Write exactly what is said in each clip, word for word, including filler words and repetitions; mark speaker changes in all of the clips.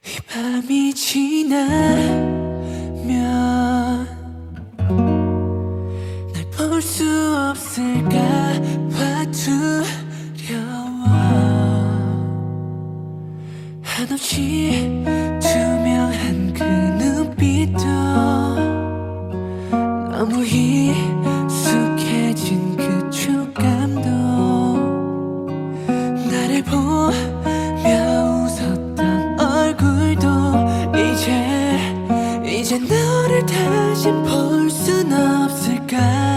Speaker 1: 이 밤이 지나면 날 볼 수 없을까 봐 두려워. 한없이 투명한 그 눈빛도 너무 익숙해진 그 촉감도 나를 보며 웃었던 얼굴도 이제 이제 너를 다시 볼 순 없을까.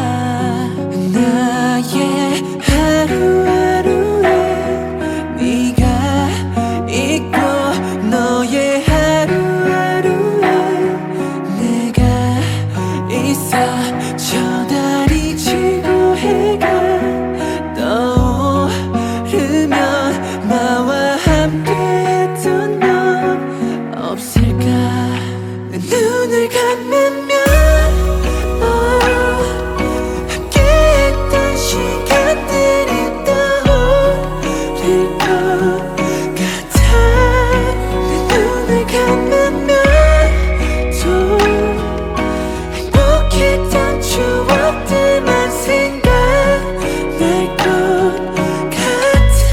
Speaker 1: 나의 하루하루에 네가 있고 너의 하루하루에 내가 있어. 저 달이 지고 해가 떠오르면 나와 함께했던 넌 없을까. 내 눈을 감으면 oh, 함께했던 시간들이 떠오를 것 같아. 내 눈을 감으면 또 행복했던 추억들만 생각날 것 같아.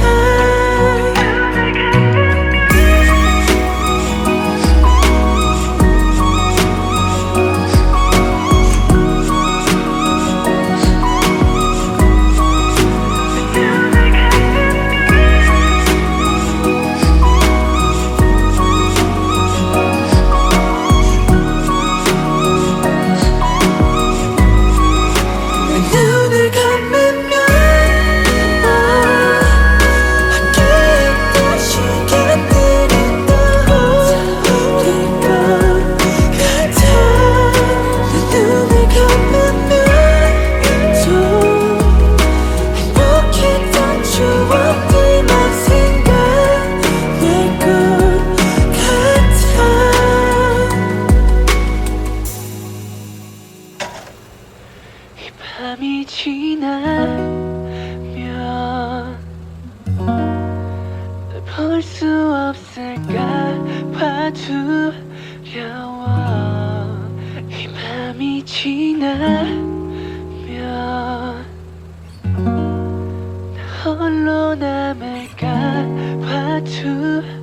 Speaker 1: 눈을 감으면 oh, 함께했던 시간들이 떠오를 것 같아. 내 눈을 감으면 또 행복했던 추억들만 생각날 것 같아. 이 밤이 지나면 널 볼 수 없을까 봐 두려워. 이 밤이 지나면 나 홀로 남을까 봐 두려워.